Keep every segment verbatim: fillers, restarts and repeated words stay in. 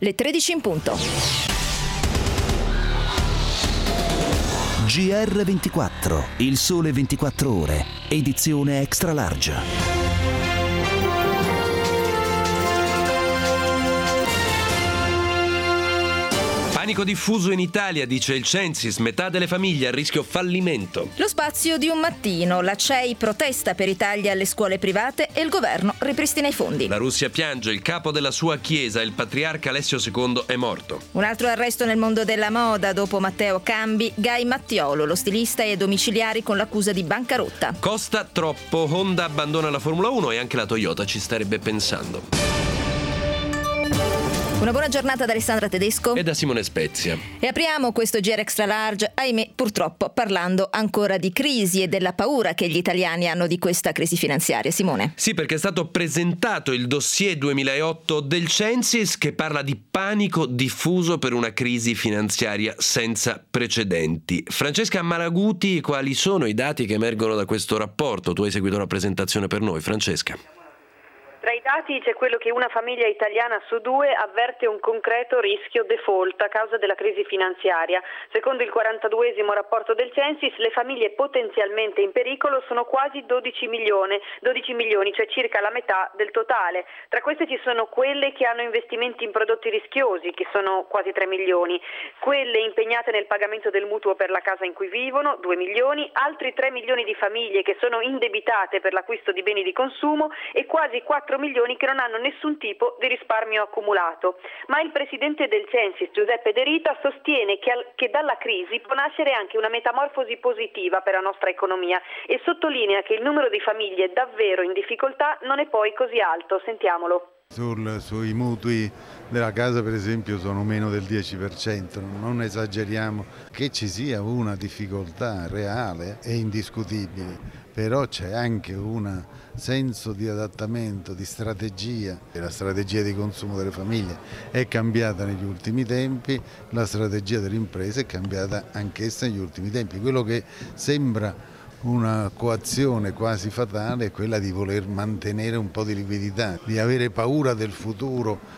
Le tredici in punto. G R ventiquattro, il sole ventiquattro ore, edizione extra large. Panico diffuso in Italia, dice il Censis, metà delle famiglie a rischio fallimento. Lo spazio di un mattino, la C E I protesta per i tagli alle scuole private e il governo ripristina i fondi. La Russia piange, il capo della sua chiesa, il patriarca Alessio secondo, è morto. Un altro arresto nel mondo della moda, dopo Matteo Cambi, Guy Mattiolo, lo stilista è domiciliari con l'accusa di bancarotta. Costa troppo, Honda abbandona la Formula uno e anche la Toyota ci starebbe pensando. Una buona giornata da Alessandra Tedesco e da Simone Spezia. E apriamo questo G R Extra Large, ahimè purtroppo parlando ancora di crisi e della paura che gli italiani hanno di questa crisi finanziaria. Simone. Sì, perché è stato presentato il dossier duemilaotto del Censis che parla di panico diffuso per una crisi finanziaria senza precedenti. Francesca Malaguti, quali sono i dati che emergono da questo rapporto? Tu hai seguito la presentazione per noi, Francesca. Tra i dati c'è quello che una famiglia italiana su due avverte un concreto rischio default a causa della crisi finanziaria. Secondo il quarantaduesimo rapporto del Censis, le famiglie potenzialmente in pericolo sono quasi dodici milioni, dodici milioni, cioè circa la metà del totale. Tra queste ci sono quelle che hanno investimenti in prodotti rischiosi, che sono quasi tre milioni, quelle impegnate nel pagamento del mutuo per la casa in cui vivono, due milioni, altri tre milioni di famiglie che sono indebitate per l'acquisto di beni di consumo e quasi quattro milioni che non hanno nessun tipo di risparmio accumulato. Ma il presidente del Censis, Giuseppe De Rita, sostiene che, al, che dalla crisi può nascere anche una metamorfosi positiva per la nostra economia e sottolinea che il numero di famiglie davvero in difficoltà non è poi così alto. Sentiamolo. Sul, sui mutui della casa per esempio sono meno del dieci per cento, non esageriamo. Che ci sia una difficoltà reale è indiscutibile, però c'è anche un senso di adattamento, di strategia. La strategia di consumo delle famiglie è cambiata negli ultimi tempi, la strategia delle imprese è cambiata anch'essa negli ultimi tempi. Quello che sembra una coazione quasi fatale è quella di voler mantenere un po' di liquidità, di avere paura del futuro.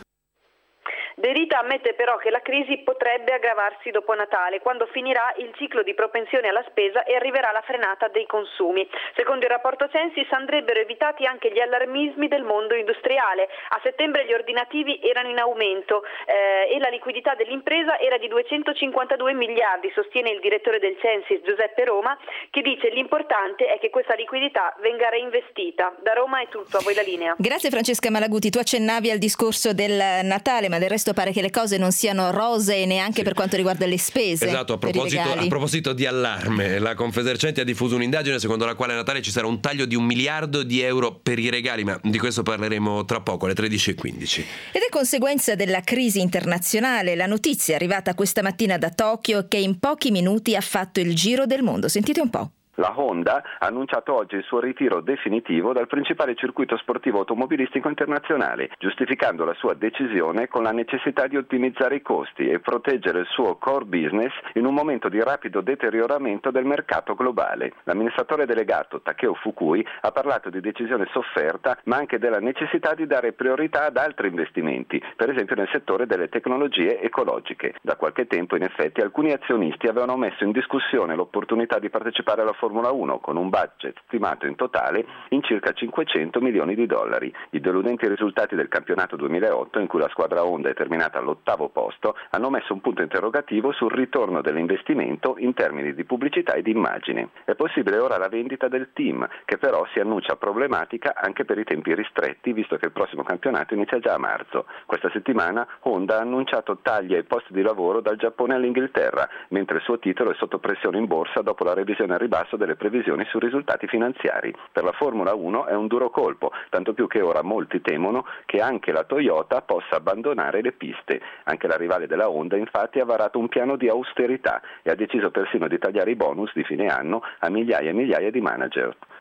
De Rita ammette però che la crisi potrebbe aggravarsi dopo Natale, quando finirà il ciclo di propensione alla spesa e arriverà la frenata dei consumi. Secondo il rapporto Censis andrebbero evitati anche gli allarmismi del mondo industriale. A settembre gli ordinativi erano in aumento eh, e la liquidità dell'impresa era di duecentocinquantadue miliardi, sostiene il direttore del Censis Giuseppe Roma, che dice l'importante è che questa liquidità venga reinvestita. Da Roma è tutto, a voi la linea. Grazie Francesca Malaguti, tu accennavi al discorso del Natale, ma del resto pare che le cose non siano rosee neanche sì. per quanto riguarda le spese. Esatto, a proposito, a proposito di allarme, la Confesercenti ha diffuso un'indagine secondo la quale a Natale ci sarà un taglio di un miliardo di euro per i regali, ma di questo parleremo tra poco, alle tredici e quindici. Ed è conseguenza della crisi internazionale la notizia arrivata questa mattina da Tokyo che in pochi minuti ha fatto il giro del mondo. Sentite un po'. La Honda ha annunciato oggi il suo ritiro definitivo dal principale circuito sportivo automobilistico internazionale, giustificando la sua decisione con la necessità di ottimizzare i costi e proteggere il suo core business in un momento di rapido deterioramento del mercato globale. L'amministratore delegato Takeo Fukui ha parlato di decisione sofferta, ma anche della necessità di dare priorità ad altri investimenti, per esempio nel settore delle tecnologie ecologiche. Da qualche tempo, in effetti, alcuni azionisti avevano messo in discussione l'opportunità di partecipare alla Formula uno con un budget stimato in totale in circa cinquecento milioni di dollari. I deludenti risultati del campionato duemilaotto, in cui la squadra Honda è terminata all'ottavo posto, hanno messo un punto interrogativo sul ritorno dell'investimento in termini di pubblicità e di immagine. È possibile ora la vendita del team, che però si annuncia problematica anche per i tempi ristretti, visto che il prossimo campionato inizia già a marzo. Questa settimana Honda ha annunciato tagli ai posti di lavoro dal Giappone all'Inghilterra, mentre il suo titolo è sotto pressione in borsa dopo la revisione al ribasso delle previsioni sui risultati finanziari. Per la Formula uno è un duro colpo, tanto più che ora molti temono che anche la Toyota possa abbandonare le piste. Anche la rivale della Honda infatti ha varato un piano di austerità e ha deciso persino di tagliare i bonus di fine anno a migliaia e migliaia di manager.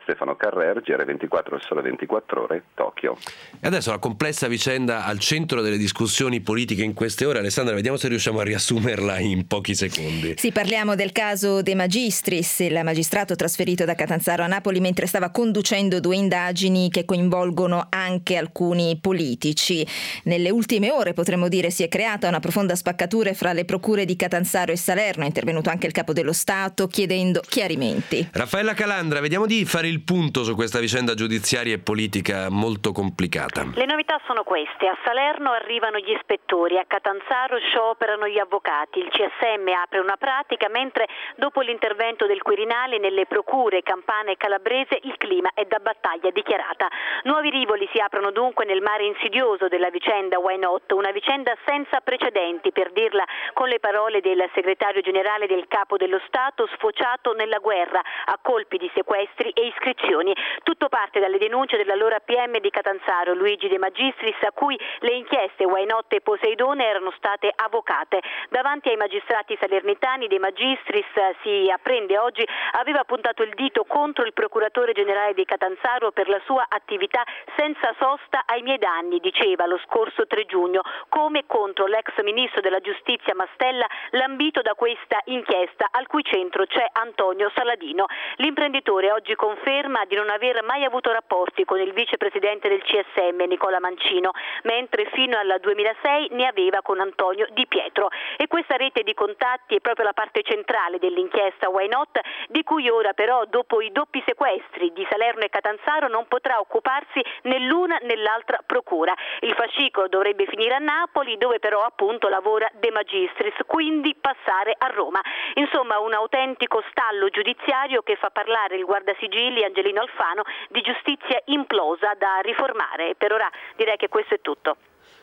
Stefano Carrer, G R ventiquattro, Il Sole ventiquattro Ore, Tokyo. E adesso la complessa vicenda al centro delle discussioni politiche in queste ore. Alessandra, vediamo se riusciamo a riassumerla in pochi secondi. Sì, parliamo del caso De Magistris, il magistrato trasferito da Catanzaro a Napoli mentre stava conducendo due indagini che coinvolgono anche alcuni politici. Nelle ultime ore, potremmo dire, si è creata una profonda spaccatura fra le procure di Catanzaro e Salerno. È intervenuto anche il capo dello Stato chiedendo chiarimenti. Raffaella Calandra, vediamo di fare il punto su questa vicenda giudiziaria e politica molto complicata. Le novità sono queste: a Salerno arrivano gli ispettori, a Catanzaro scioperano gli avvocati, il C S M apre una pratica, mentre dopo l'intervento del Quirinale nelle procure campana e calabrese il clima è da battaglia dichiarata. Nuovi rivoli si aprono dunque nel mare insidioso della vicenda Why Not, una vicenda senza precedenti, per dirla con le parole del segretario generale del Capo dello Stato, sfociato nella guerra a colpi di sequestri e iscrizioni. Tutto parte dalle denunce dell'allora P M di Catanzaro, Luigi De Magistris, a cui le inchieste Why Not e Poseidone erano state avvocate. Davanti ai magistrati salernitani, De Magistris, si apprende oggi, aveva puntato il dito contro il procuratore generale di Catanzaro per la sua attività senza sosta ai miei danni, diceva lo scorso tre giugno, come contro l'ex ministro della giustizia Mastella, lambito da questa inchiesta al cui centro c'è Antonio Saladino. L'imprenditore oggi conferma di non aver mai avuto rapporti con il vicepresidente del C S M Nicola Mancino, mentre fino al duemilasei ne aveva con Antonio Di Pietro. E questa rete di contatti è proprio la parte centrale dell'inchiesta Why Not, di cui ora però, dopo i doppi sequestri di Salerno e Catanzaro, non potrà occuparsi né l'una né l'altra procura. Il fascicolo dovrebbe finire a Napoli, dove però appunto lavora De Magistris, quindi passare a Roma. Insomma, un autentico stallo giudiziario che fa parlare il guardasigilli Angelino Alfano di giustizia implosa da riformare. Per ora direi che questo è tutto.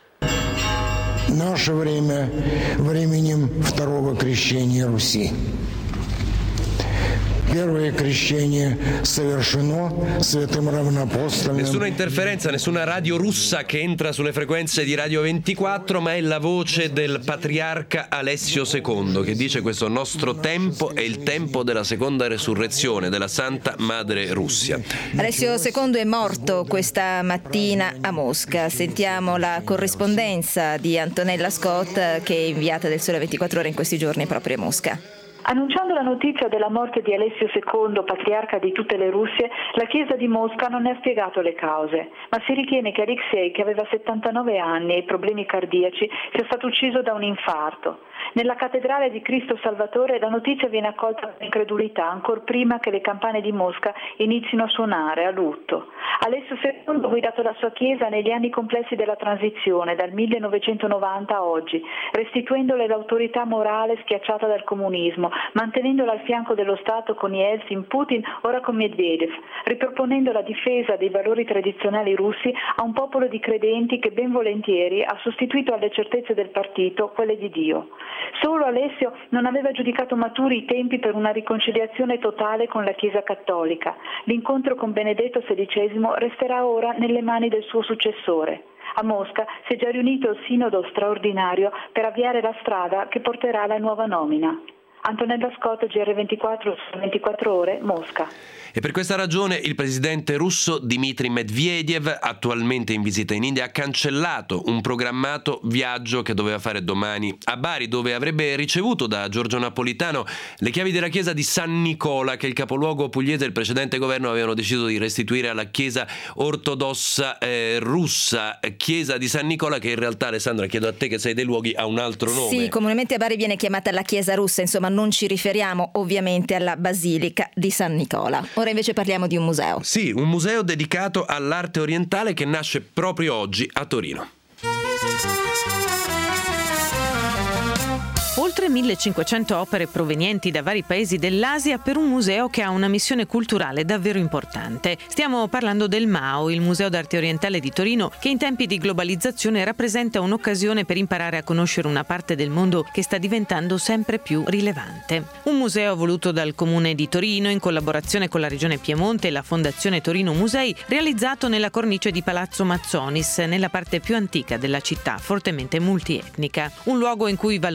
Наше время временем второго крещения Руси. Первое крещение совершено святым равноапостольным. Nessuna interferenza, nessuna radio russa che entra sulle frequenze di Radio ventiquattro, ma è la voce del patriarca Alessio secondo che dice: questo nostro tempo è il tempo della seconda resurrezione della Santa Madre Russia. Alessio secondo è morto questa mattina a Mosca. Sentiamo la corrispondenza di Antonella Scott, che è inviata del Sole ventiquattro Ore in questi giorni proprio a Mosca. Annunciando la notizia della morte di Alessio secondo, patriarca di tutte le Russie, la Chiesa di Mosca non ne ha spiegato le cause, ma si ritiene che Alexei, che aveva settantanove anni e problemi cardiaci, sia stato ucciso da un infarto. Nella cattedrale di Cristo Salvatore la notizia viene accolta con incredulità, ancor prima che le campane di Mosca inizino a suonare a lutto. Alessio secondo ha guidato la sua Chiesa negli anni complessi della transizione, dal millenovecentonovanta a oggi, restituendole l'autorità morale schiacciata dal comunismo, mantenendola al fianco dello Stato con Yeltsin, Putin, ora con Medvedev, riproponendo la difesa dei valori tradizionali russi a un popolo di credenti che ben volentieri ha sostituito alle certezze del partito quelle di Dio. Solo Alessio non aveva giudicato maturi i tempi per una riconciliazione totale con la Chiesa cattolica. L'incontro con Benedetto sedicesimo resterà ora nelle mani del suo successore. A Mosca si è già riunito il sinodo straordinario per avviare la strada che porterà alla nuova nomina. Antonella Scott, G R ventiquattro, ventiquattro Ore, Mosca. E per questa ragione il presidente russo Dmitry Medvedev, attualmente in visita in India, ha cancellato un programmato viaggio che doveva fare domani a Bari, dove avrebbe ricevuto da Giorgio Napolitano le chiavi della chiesa di San Nicola, che il capoluogo pugliese e il precedente governo avevano deciso di restituire alla chiesa ortodossa eh, russa. Chiesa di San Nicola che in realtà, Alessandra, chiedo a te che sei dei luoghi, ha un altro nome. Sì, comunemente a Bari viene chiamata la chiesa russa, insomma non ci riferiamo ovviamente alla basilica di San Nicola. Ora invece parliamo di un museo. Sì, un museo dedicato all'arte orientale che nasce proprio oggi a Torino. Oltre millecinquecento opere provenienti da vari paesi dell'Asia per un museo che ha una missione culturale davvero importante. Stiamo parlando del MAO, il Museo d'Arte Orientale di Torino, che in tempi di globalizzazione rappresenta un'occasione per imparare a conoscere una parte del mondo che sta diventando sempre più rilevante. Un museo voluto dal Comune di Torino in collaborazione con la Regione Piemonte e la Fondazione Torino Musei, realizzato nella cornice di Palazzo Mazzonis, nella parte più antica della città, fortemente multietnica. Un luogo in cui valorizzare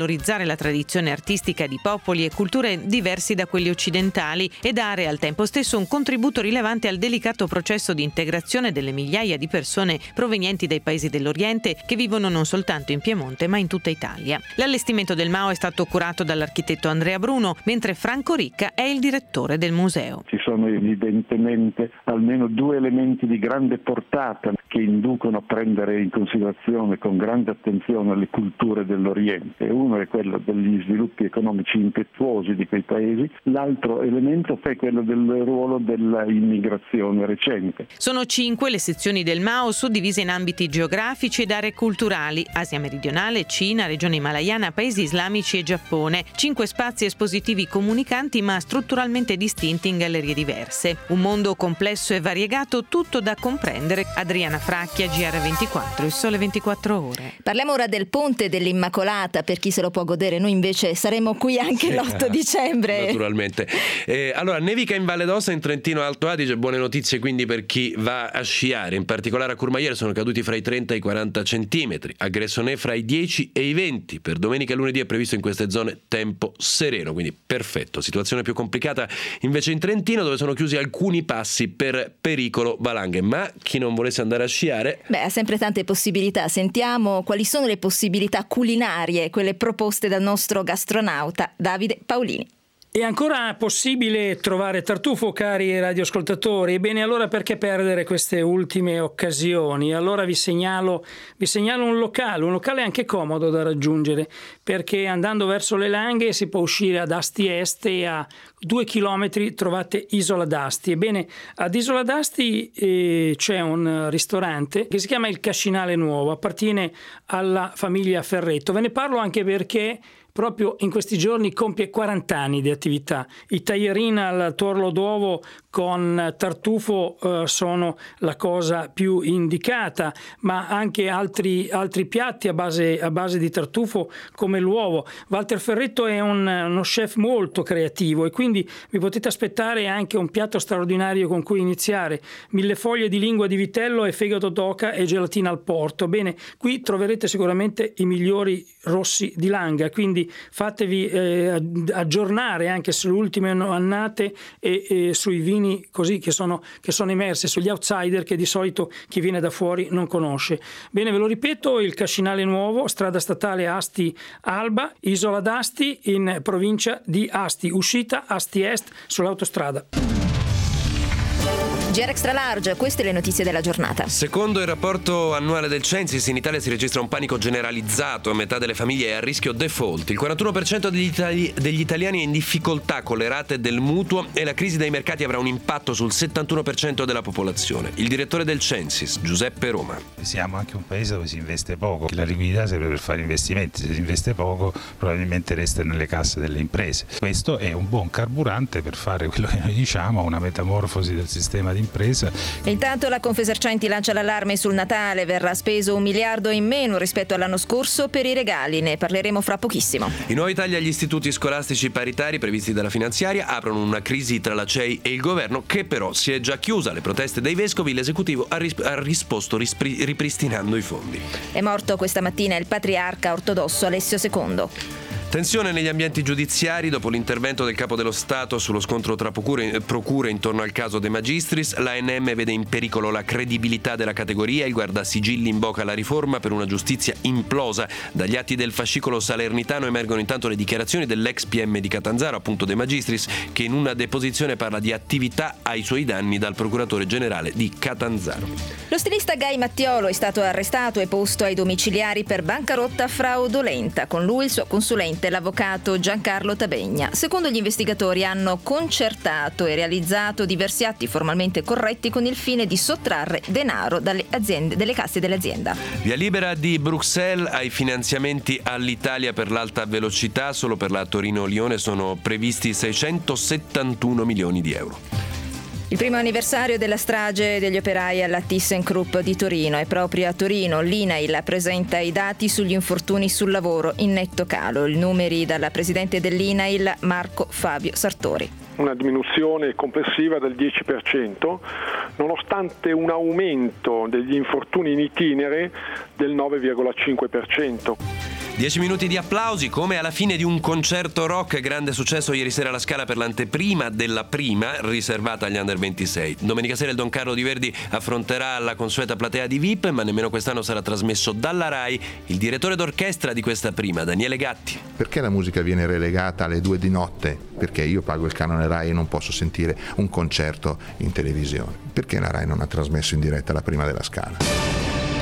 celebrare la tradizione artistica di popoli e culture diversi da quelli occidentali e dare al tempo stesso un contributo rilevante al delicato processo di integrazione delle migliaia di persone provenienti dai paesi dell'Oriente che vivono non soltanto in Piemonte ma in tutta Italia. L'allestimento del Mao è stato curato dall'architetto Andrea Bruno, mentre Franco Ricca è il direttore del museo. Ci sono evidentemente almeno due elementi di grande portata che inducono a prendere in considerazione con grande attenzione le culture dell'Oriente. Uno è quello degli sviluppi economici impetuosi di quei paesi, l'altro elemento è quello del ruolo dell'immigrazione recente. Sono cinque le sezioni del Mao suddivise in ambiti geografici ed aree culturali: Asia meridionale, Cina, regione himalayana, paesi islamici e Giappone. Cinque spazi espositivi comunicanti ma strutturalmente distinti in gallerie diverse. Un mondo complesso e variegato, tutto da comprendere. Adriana Fracchia, G R ventiquattro, Il Sole ventiquattro Ore. Parliamo ora del Ponte dell'Immacolata, per chi se lo può godere. Noi invece saremo qui anche sì, l'otto dicembre. Naturalmente. Eh, allora, nevica in Valle d'Aosta, in Trentino Alto Adige, buone notizie quindi per chi va a sciare. In particolare a Courmayeur sono caduti fra i trenta e i quaranta centimetri, a Gressonè fra i dieci e i venti. Per domenica e lunedì è previsto in queste zone tempo sereno, quindi perfetto. Situazione più complicata invece in Trentino, dove sono chiusi alcuni passi per pericolo valanghe, ma chi non volesse andare a sciare, beh, ha sempre tante possibilità. Sentiamo quali sono le possibilità culinarie, quelle proposte dal nostro gastronauta Davide Paolini. È ancora possibile trovare tartufo, cari radioascoltatori? Ebbene, allora perché perdere queste ultime occasioni? Allora vi segnalo, vi segnalo un locale, un locale anche comodo da raggiungere, perché andando verso le Langhe si può uscire ad Asti Est e a due chilometri trovate Isola d'Asti. Ebbene, ad Isola d'Asti eh, c'è un ristorante che si chiama Il Cascinale Nuovo, appartiene alla famiglia Ferretto. Ve ne parlo anche perché proprio in questi giorni compie quaranta anni di attività. I taglierini al tuorlo d'uovo con tartufo eh, sono la cosa più indicata, ma anche altri, altri piatti a base, a base di tartufo come l'uovo. Walter Ferretto è un, uno chef molto creativo e quindi vi potete aspettare anche un piatto straordinario con cui iniziare: mille foglie di lingua di vitello e fegato d'oca e gelatina al porto. Bene, qui troverete sicuramente i migliori rossi di Langa, quindi fatevi eh, aggiornare anche sulle ultime annate e, e sui vini così che sono, che sono immersi, sugli outsider che di solito chi viene da fuori non conosce. Bene, ve lo ripeto: Il Cascinale Nuovo, strada statale Asti Alba, Isola d'Asti, in provincia di Asti, uscita Asti Est sull'autostrada. G R Extra Large, queste le notizie della giornata. Secondo il rapporto annuale del Censis, in Italia si registra un panico generalizzato, metà delle famiglie è a rischio default, il quarantuno per cento degli, itali- degli italiani è in difficoltà con le rate del mutuo e la crisi dei mercati avrà un impatto sul settantuno per cento della popolazione. Il direttore del Censis, Giuseppe Roma. Siamo anche un paese dove si investe poco, la liquidità serve per fare investimenti, se si investe poco probabilmente resta nelle casse delle imprese. Questo è un buon carburante per fare quello che noi diciamo, una metamorfosi del sistema di impresa. Intanto la Confesercenti lancia l'allarme sul Natale, verrà speso un miliardo in meno rispetto all'anno scorso per i regali, ne parleremo fra pochissimo. I nuovi tagli agli istituti scolastici paritari previsti dalla finanziaria aprono una crisi tra la C E I e il governo, che però si è già chiusa. Alle proteste dei vescovi l'esecutivo ha, ris- ha risposto rispri- ripristinando i fondi. È morto questa mattina il patriarca ortodosso Alessio secondo. Tensione negli ambienti giudiziari dopo l'intervento del Capo dello Stato sullo scontro tra procure, procure intorno al caso De Magistris. L'A N M vede in pericolo la credibilità della categoria. Il Guardasigilli invoca la riforma per una giustizia implosa. Dagli atti del fascicolo salernitano emergono intanto le dichiarazioni dell'ex P M di Catanzaro, appunto De Magistris, che in una deposizione parla di attività ai suoi danni dal procuratore generale di Catanzaro. Lo stilista Gai Mattiolo è stato arrestato e posto ai domiciliari per bancarotta fraudolenta. Con lui il suo consulente, l'avvocato Giancarlo Tabegna. Secondo gli investigatori hanno concertato e realizzato diversi atti formalmente corretti con il fine di sottrarre denaro dalle aziende, delle casse dell'azienda. Via libera di Bruxelles ai finanziamenti all'Italia per l'alta velocità. Solo per la Torino-Lione sono previsti seicentosettantuno milioni di euro. Il primo anniversario della strage degli operai alla ThyssenKrupp di Torino. È proprio a Torino. L'I N A I L presenta i dati sugli infortuni sul lavoro in netto calo. I numeri dalla presidente dell'I N A I L, Marco Fabio Sartori. Una diminuzione complessiva del dieci per cento, nonostante un aumento degli infortuni in itinere del nove virgola cinque per cento. Dieci minuti di applausi, come alla fine di un concerto rock. Grande successo ieri sera alla Scala per l'anteprima della prima, riservata agli under ventisei. Domenica sera il Don Carlo di Verdi affronterà la consueta platea di V I P, ma nemmeno quest'anno sarà trasmesso dalla Rai. Il direttore d'orchestra di questa prima, Daniele Gatti. Perché la musica viene relegata alle due di notte? Perché io pago il canone Rai e non posso sentire un concerto in televisione. Perché la Rai non ha trasmesso in diretta la prima della Scala?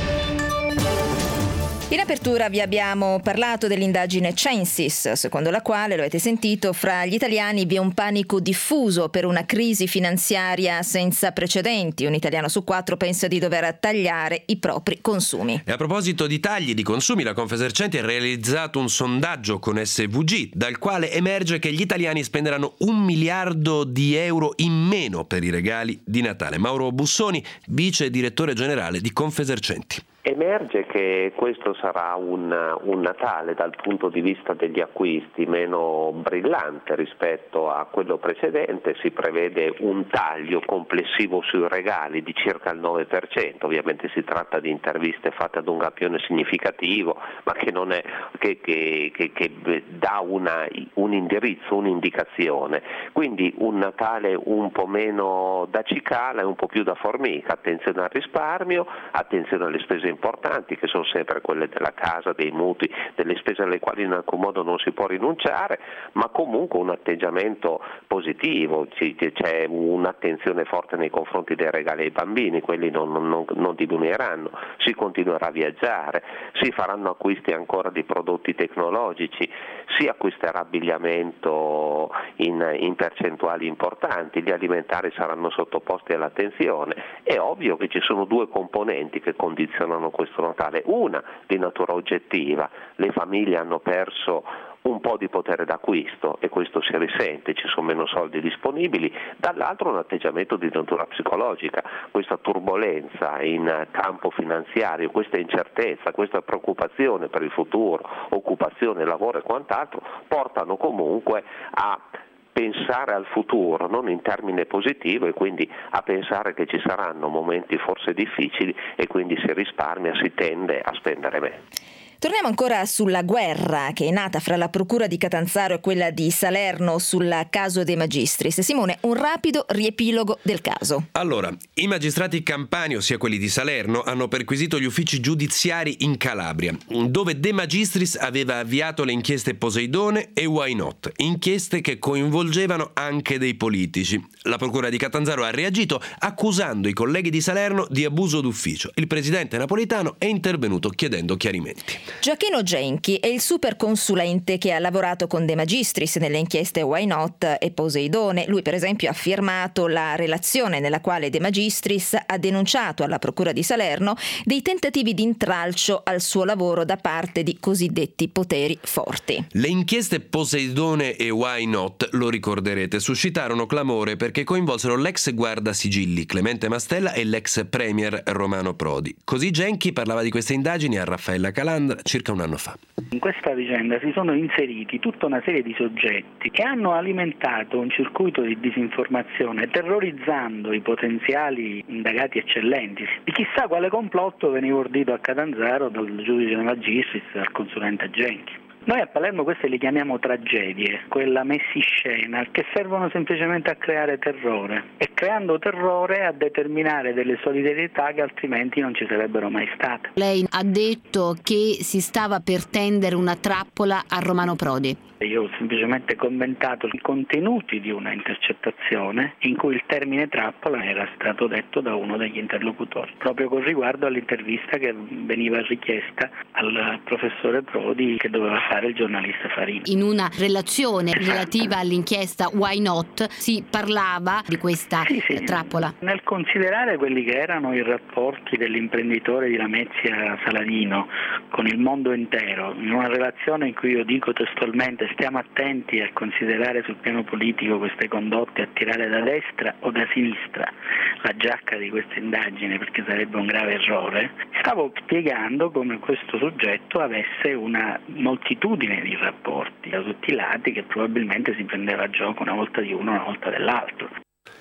In apertura vi abbiamo parlato dell'indagine Censis, secondo la quale, lo avete sentito, fra gli italiani vi è un panico diffuso per una crisi finanziaria senza precedenti. Un italiano su quattro pensa di dover tagliare i propri consumi. E a proposito di tagli di consumi, la Confesercenti ha realizzato un sondaggio con S V G, dal quale emerge che gli italiani spenderanno un miliardo di euro in meno per i regali di Natale. Mauro Bussoni, vice direttore generale di Confesercenti. Emerge che questo sarà un, un Natale dal punto di vista degli acquisti meno brillante rispetto a quello precedente. Si prevede un taglio complessivo sui regali di circa il nove per cento, ovviamente si tratta di interviste fatte ad un campione significativo, ma che, non è, che, che, che, che dà una, un indirizzo, un'indicazione. Quindi un Natale un po' meno da cicala e un po' più da formica. Attenzione al risparmio, attenzione alle spese importanti, che sono sempre quelle della casa, dei mutui, delle spese alle quali in alcun modo non si può rinunciare, ma comunque un atteggiamento positivo. C'è un'attenzione forte nei confronti dei regali ai bambini, quelli non, non, non diminuiranno, si continuerà a viaggiare, si faranno acquisti ancora di prodotti tecnologici, si acquisterà abbigliamento in, in percentuali importanti, gli alimentari saranno sottoposti all'attenzione. È ovvio che ci sono due componenti che condizionano questo Natale: una di natura oggettiva, le famiglie hanno perso un po' di potere d'acquisto e questo si risente, ci sono meno soldi disponibili; dall'altro un atteggiamento di natura psicologica. Questa turbolenza in campo finanziario, questa incertezza, questa preoccupazione per il futuro, occupazione, lavoro e quant'altro, portano comunque a pensare al futuro, non in termine positivo, e quindi a pensare che ci saranno momenti forse difficili e quindi si risparmia, si tende a spendere meno. Torniamo ancora sulla guerra che è nata fra la procura di Catanzaro e quella di Salerno sul caso De Magistris. Simone, un rapido riepilogo del caso. Allora, i magistrati campani, ossia quelli di Salerno, hanno perquisito gli uffici giudiziari in Calabria, dove De Magistris aveva avviato le inchieste Poseidone e Why Not, inchieste che coinvolgevano anche dei politici. La procura di Catanzaro ha reagito accusando i colleghi di Salerno di abuso d'ufficio. Il presidente Napolitano è intervenuto chiedendo chiarimenti. Gioacchino Genchi è il superconsulente che ha lavorato con De Magistris nelle inchieste Why Not e Poseidone. Lui, per esempio, ha firmato la relazione nella quale De Magistris ha denunciato alla procura di Salerno dei tentativi di intralcio al suo lavoro da parte di cosiddetti poteri forti. Le inchieste Poseidone e Why Not, lo ricorderete, suscitarono clamore perché coinvolsero l'ex guardasigilli Clemente Mastella e l'ex premier Romano Prodi. Così Genchi parlava di queste indagini a Raffaella Calandra circa un anno fa. In questa vicenda si sono inseriti tutta una serie di soggetti che hanno alimentato un circuito di disinformazione, terrorizzando i potenziali indagati eccellenti. Di chissà quale complotto veniva ordito a Catanzaro dal giudice De Magistris e dal consulente Genchi. Noi a Palermo queste le chiamiamo tragedie, quella messiscena, che servono semplicemente a creare terrore e creando terrore a determinare delle solidarietà che altrimenti non ci sarebbero mai state. Lei ha detto che si stava per tendere una trappola a Romano Prodi. Io ho semplicemente commentato i contenuti di una intercettazione in cui il termine trappola era stato detto da uno degli interlocutori, proprio con riguardo all'intervista che veniva richiesta al professore Prodi che doveva fare il giornalista Farini. In una relazione relativa all'inchiesta Why Not si parlava di questa sì, sì. trappola. Nel considerare quelli che erano i rapporti dell'imprenditore di Lamezia Saladino con il mondo intero, in una relazione in cui io dico testualmente: stiamo attenti a considerare sul piano politico queste condotte, a tirare da destra o da sinistra la giacca di questa indagine, perché sarebbe un grave errore. Stavo spiegando come questo soggetto avesse una moltitudine di rapporti da tutti i lati che probabilmente si prendeva a gioco una volta di uno, una volta dell'altro.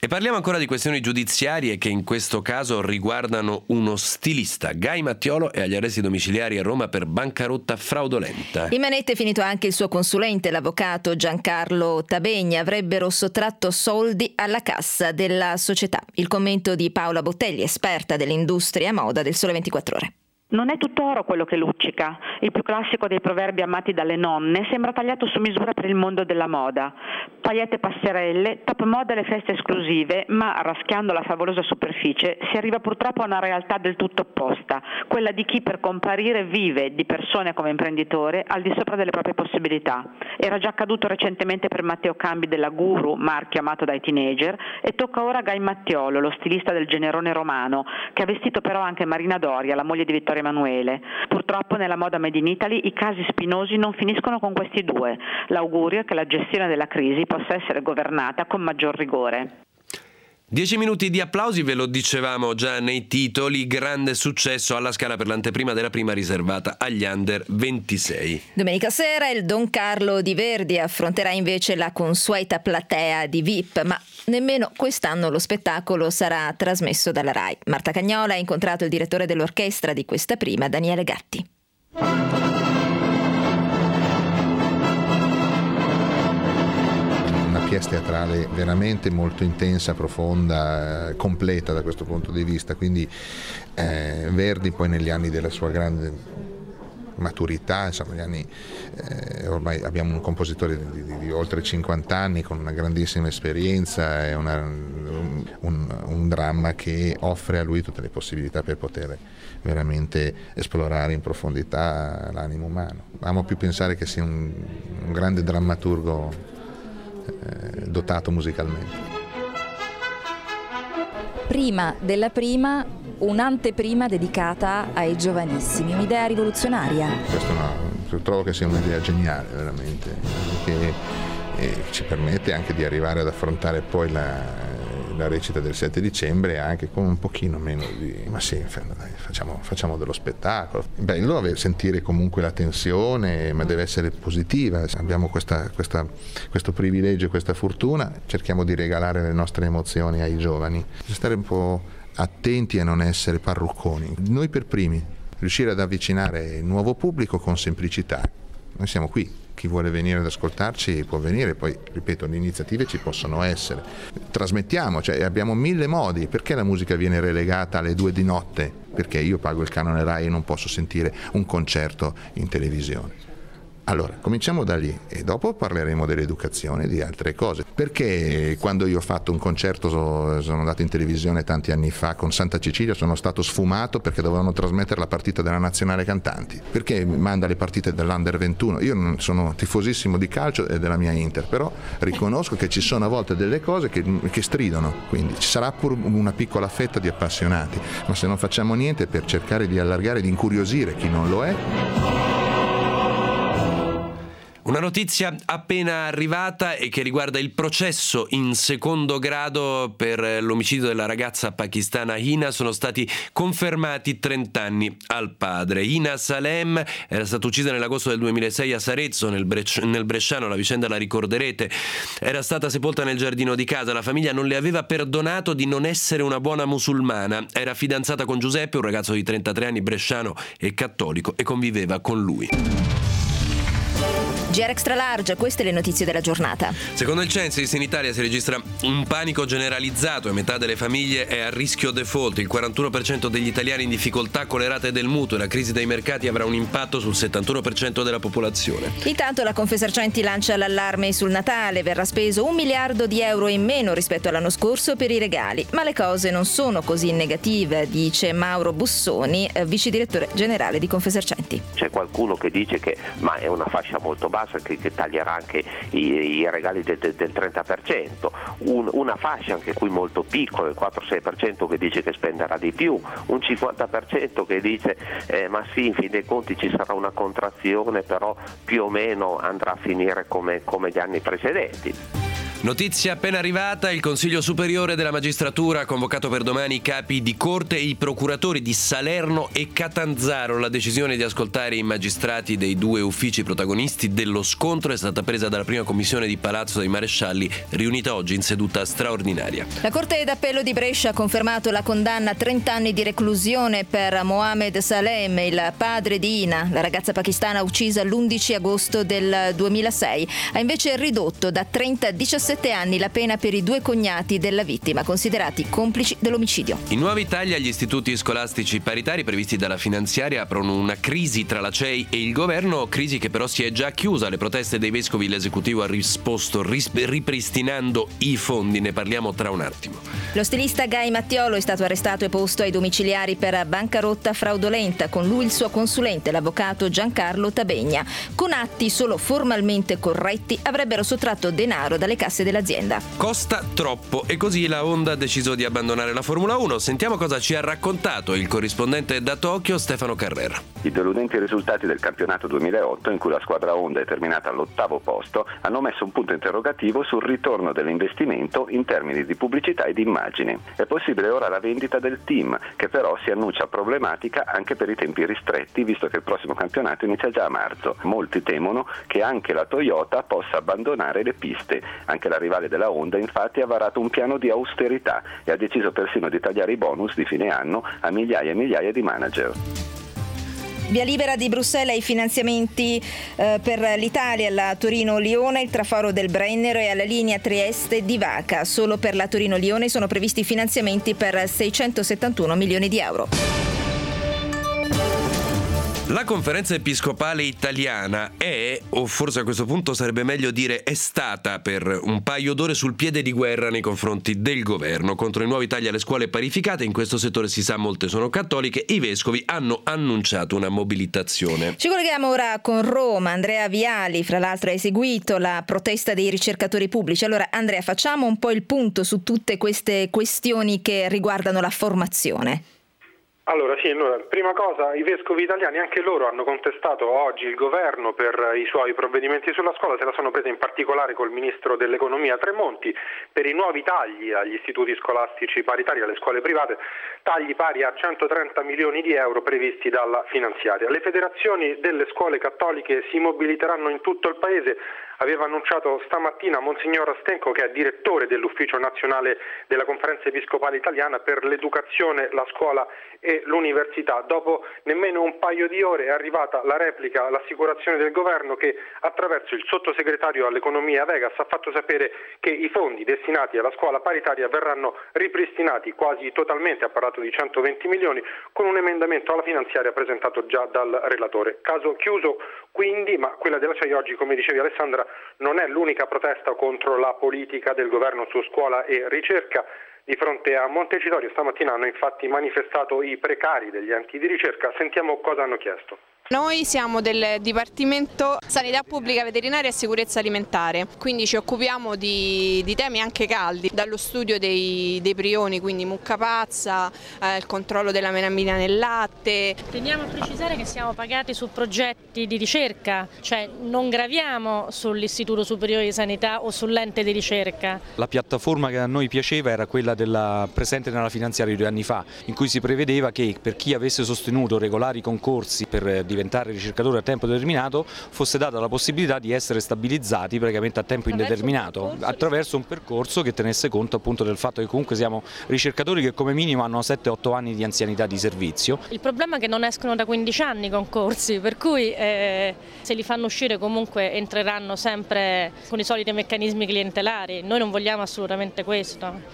E parliamo ancora di questioni giudiziarie che in questo caso riguardano uno stilista. Guy Mattiolo è agli arresti domiciliari a Roma per bancarotta fraudolenta. In manette è finito anche il suo consulente, l'avvocato Giancarlo Tabegni. Avrebbero sottratto soldi alla cassa della società. Il commento di Paola Bottelli, esperta dell'industria moda del Sole ventiquattro Ore. Non è tutto oro quello che luccica. Il più classico dei proverbi amati dalle nonne sembra tagliato su misura per il mondo della moda. Pagliette passerelle, top model e feste esclusive, ma raschiando la favolosa superficie si arriva purtroppo a una realtà del tutto opposta, quella di chi per comparire vive di persone come imprenditore al di sopra delle proprie possibilità. Era già accaduto recentemente per Matteo Cambi della Guru, marchio amato dai teenager, e tocca ora a Guy Mattiolo, lo stilista del generone romano, che ha vestito però anche Marina Doria, la moglie di Vittorio Emanuele. Purtroppo nella moda made in Italy i casi spinosi non finiscono con questi due. L'augurio è che la gestione della crisi possa essere governata con maggior rigore. Dieci minuti di applausi, ve lo dicevamo già nei titoli, grande successo alla Scala per l'anteprima della prima riservata agli under ventisei. Domenica sera il Don Carlo di Verdi affronterà invece la consueta platea di V I P, ma nemmeno quest'anno lo spettacolo sarà trasmesso dalla Rai. Marta Cagnola ha incontrato il direttore dell'orchestra di questa prima, Daniele Gatti. Pièce teatrale veramente molto intensa, profonda, completa da questo punto di vista, quindi eh, Verdi poi negli anni della sua grande maturità, insomma, gli anni, eh, ormai abbiamo un compositore di, di, di oltre cinquanta anni con una grandissima esperienza e una, un, un, un dramma che offre a lui tutte le possibilità per poter veramente esplorare in profondità l'animo umano. Amo più pensare che sia un, un grande drammaturgo Eh, dotato musicalmente. Prima della prima, un'anteprima dedicata ai giovanissimi, un'idea rivoluzionaria. Questo no, trovo che sia un'idea geniale veramente, che eh, ci permette anche di arrivare ad affrontare poi la, la recita del sette dicembre anche con un pochino meno di... ma sì, dai, facciamo, facciamo dello spettacolo. Bello avere, sentire comunque la tensione, ma deve essere positiva. Abbiamo questa, questa, questo privilegio e questa fortuna, cerchiamo di regalare le nostre emozioni ai giovani. Stare un po' attenti a non essere parrucconi. Noi per primi, riuscire ad avvicinare il nuovo pubblico con semplicità. Noi siamo qui. Chi vuole venire ad ascoltarci può venire, poi ripeto, le iniziative ci possono essere. Trasmettiamo, cioè abbiamo mille modi. Perché la musica viene relegata alle due di notte? Perché io pago il canone Rai e non posso sentire un concerto in televisione. Allora, cominciamo da lì e dopo parleremo dell'educazione e di altre cose. Perché quando io ho fatto un concerto, sono andato in televisione tanti anni fa con Santa Cecilia, sono stato sfumato perché dovevano trasmettere la partita della Nazionale Cantanti? Perché manda le partite dell'Under ventuno? Io non sono tifosissimo di calcio e della mia Inter, però riconosco che ci sono a volte delle cose che, che stridono, quindi ci sarà pur una piccola fetta di appassionati, ma se non facciamo niente per cercare di allargare, di incuriosire chi non lo è. Una notizia appena arrivata e che riguarda il processo in secondo grado per l'omicidio della ragazza pakistana Hina. Sono stati confermati trenta anni al padre. Hina Salem era stata uccisa nell'agosto del duemilasei a Sarezzo, nel, Bre- nel Bresciano, la vicenda la ricorderete. Era stata sepolta nel giardino di casa. La famiglia non le aveva perdonato di non essere una buona musulmana. Era fidanzata con Giuseppe, un ragazzo di trentatré anni, bresciano e cattolico, e conviveva con lui. G R Extra Large, queste le notizie della giornata. Secondo il Censis in Italia si registra un panico generalizzato e metà delle famiglie è a rischio default. Il quarantuno per cento degli italiani in difficoltà con le rate del mutuo e la crisi dei mercati avrà un impatto sul settantuno per cento della popolazione. Intanto la Confesercenti lancia l'allarme sul Natale. Verrà speso un miliardo di euro in meno rispetto all'anno scorso per i regali. Ma le cose non sono così negative, dice Mauro Bussoni, vice direttore generale di Confesercenti. C'è qualcuno che dice che ma è una fascia molto bassa, Che, che taglierà anche i, i regali del, del trenta per cento, un, una fascia anche qui molto piccola, il quattro sei per cento che dice che spenderà di più, un cinquanta per cento che dice eh, ma sì, in fin dei conti ci sarà una contrazione, però più o meno andrà a finire come, come gli anni precedenti. Notizia appena arrivata: il Consiglio Superiore della Magistratura ha convocato per domani i capi di corte e i procuratori di Salerno e Catanzaro. La decisione di ascoltare i magistrati dei due uffici protagonisti dello scontro è stata presa dalla prima commissione di Palazzo dei Marescialli, riunita oggi in seduta straordinaria. La Corte d'Appello di Brescia ha confermato la condanna a trenta anni di reclusione per Mohamed Salem, il padre di Ina, la ragazza pakistana uccisa l'undici agosto del duemilasei. Ha invece ridotto da trenta a diciassette anni la pena per i due cognati della vittima, considerati complici dell'omicidio. In Nuova Italia gli istituti scolastici paritari previsti dalla finanziaria aprono una crisi tra la C E I e il governo, crisi che però si è già chiusa. Alle proteste dei vescovi l'esecutivo ha risposto ripristinando i fondi. Ne parliamo tra un attimo. Lo stilista Guy Mattiolo è stato arrestato e posto ai domiciliari per bancarotta fraudolenta, con lui il suo consulente, l'avvocato Giancarlo Tabegna. Con atti solo formalmente corretti avrebbero sottratto denaro dalle casse dell'azienda. Costa troppo e così la Honda ha deciso di abbandonare la Formula uno. Sentiamo cosa ci ha raccontato il corrispondente da Tokyo, Stefano Carrera. I deludenti risultati del campionato duemilaotto, in cui la squadra Honda è terminata all'ottavo posto, hanno messo un punto interrogativo sul ritorno dell'investimento in termini di pubblicità e di immagini. È possibile ora la vendita del team, che però si annuncia problematica anche per i tempi ristretti, visto che il prossimo campionato inizia già a marzo. Molti temono che anche la Toyota possa abbandonare le piste. Anche la rivale della Honda infatti ha varato un piano di austerità e ha deciso persino di tagliare i bonus di fine anno a migliaia e migliaia di manager. Via libera di Bruxelles ai finanziamenti eh, per l'Italia, alla Torino-Lione, il traforo del Brennero e alla linea Trieste di Vaca. Solo per la Torino-Lione sono previsti finanziamenti per seicentosettantuno milioni di euro. La Conferenza Episcopale Italiana è, o forse a questo punto sarebbe meglio dire è stata, per un paio d'ore sul piede di guerra nei confronti del governo. Contro in Nuova Italia le scuole parificate, in questo settore si sa molte sono cattoliche, i vescovi hanno annunciato una mobilitazione. Ci colleghiamo ora con Roma. Andrea Viali, fra l'altro, ha eseguito la protesta dei ricercatori pubblici. Allora Andrea, facciamo un po' il punto su tutte queste questioni che riguardano la formazione. Allora sì, allora, prima cosa, i vescovi italiani anche loro hanno contestato oggi il governo per i suoi provvedimenti sulla scuola, se la sono presa in particolare col ministro dell'economia Tremonti per i nuovi tagli agli istituti scolastici paritari, alle scuole private, tagli pari a centotrenta milioni di euro previsti dalla finanziaria. Le federazioni delle scuole cattoliche si mobiliteranno in tutto il paese. Aveva annunciato stamattina Monsignor Stenco, che è direttore dell'Ufficio Nazionale della Conferenza Episcopale Italiana per l'Educazione, la scuola e l'università. Dopo nemmeno un paio di ore è arrivata la replica, l'assicurazione del governo che attraverso il sottosegretario all'economia Vegas ha fatto sapere che i fondi destinati alla scuola paritaria verranno ripristinati quasi totalmente, ha parlato di centoventi milioni, con un emendamento alla finanziaria presentato già dal relatore. Caso chiuso quindi, ma quella della C E I oggi, come dicevi Alessandra, non è l'unica protesta contro la politica del governo su scuola e ricerca. Di fronte a Montecitorio stamattina hanno infatti manifestato i precari degli enti di ricerca. Sentiamo cosa hanno chiesto. Noi siamo del Dipartimento Sanità Pubblica Veterinaria e Sicurezza Alimentare, quindi ci occupiamo di, di temi anche caldi, dallo studio dei, dei prioni, quindi mucca pazza, eh, il controllo della melamina nel latte. Teniamo a precisare che siamo pagati su progetti di ricerca, cioè non graviamo sull'Istituto Superiore di Sanità o sull'ente di ricerca. La piattaforma che a noi piaceva era quella della, presente nella finanziaria di due anni fa, in cui si prevedeva che per chi avesse sostenuto regolari concorsi per diventare diventare ricercatori a tempo determinato fosse data la possibilità di essere stabilizzati praticamente a tempo indeterminato attraverso un percorso che tenesse conto appunto del fatto che comunque siamo ricercatori che come minimo hanno sette otto anni di anzianità di servizio. Il problema è che non escono da quindici anni i concorsi, per cui eh, se li fanno uscire comunque entreranno sempre con i soliti meccanismi clientelari. Noi non vogliamo assolutamente questo.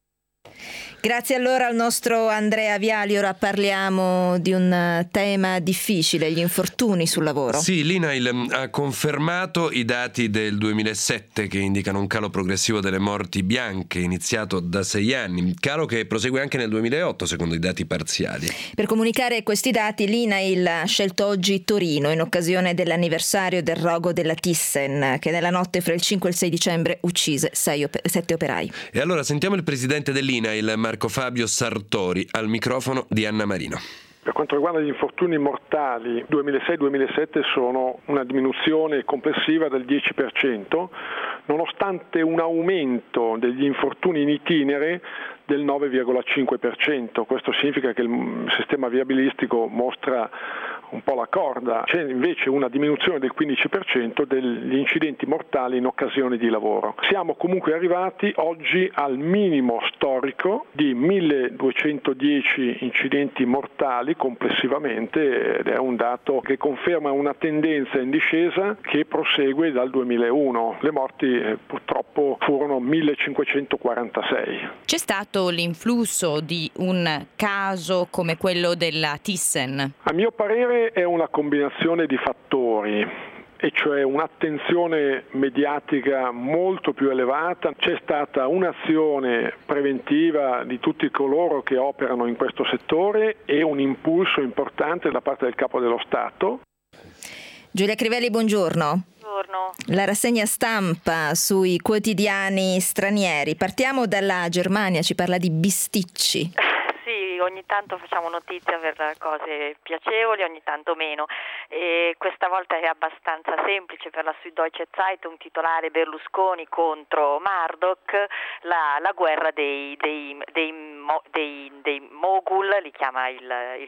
Grazie allora al nostro Andrea Viali. Ora parliamo di un tema difficile, gli infortuni sul lavoro. Sì, l'I N A I L ha confermato i dati del duemilasette che indicano un calo progressivo delle morti bianche iniziato da sei anni, calo che prosegue anche nel duemilaotto secondo i dati parziali. Per comunicare questi dati l'I N A I L ha scelto oggi Torino in occasione dell'anniversario del rogo della Thyssen, che nella notte fra il cinque e il sei dicembre uccise sei op- sette operai. E allora sentiamo il presidente dell'I N A I L, Marco Fabio Sartori, al microfono di Anna Marino. Per quanto riguarda gli infortuni mortali, duemilasei duemilasette sono una diminuzione complessiva del dieci per cento, nonostante un aumento degli infortuni in itinere del nove virgola cinque per cento. Questo significa che il sistema viabilistico mostra un po' la corda. C'è invece una diminuzione del quindici per cento degli incidenti mortali in occasione di lavoro. Siamo comunque arrivati oggi al minimo storico di milleduecentodieci incidenti mortali complessivamente, ed è un dato che conferma una tendenza in discesa che prosegue dal duemilauno. Le morti eh, purtroppo furono millecinquecentoquarantasei. C'è stato l'influsso di un caso come quello della Thyssen? A mio parere è una combinazione di fattori, e cioè un'attenzione mediatica molto più elevata. C'è stata un'azione preventiva di tutti coloro che operano in questo settore e un impulso importante da parte del Capo dello Stato. Giulia Crivelli, buongiorno. Buongiorno. La rassegna stampa sui quotidiani stranieri. Partiamo dalla Germania, ci parla di bisticci. Sì, ogni tanto facciamo notizia per cose piacevoli, ogni tanto meno. E questa volta è abbastanza semplice per la Süddeutsche Zeitung titolare Berlusconi contro Murdoch, la, la guerra dei, dei, dei, dei, dei mogul, li chiama il, il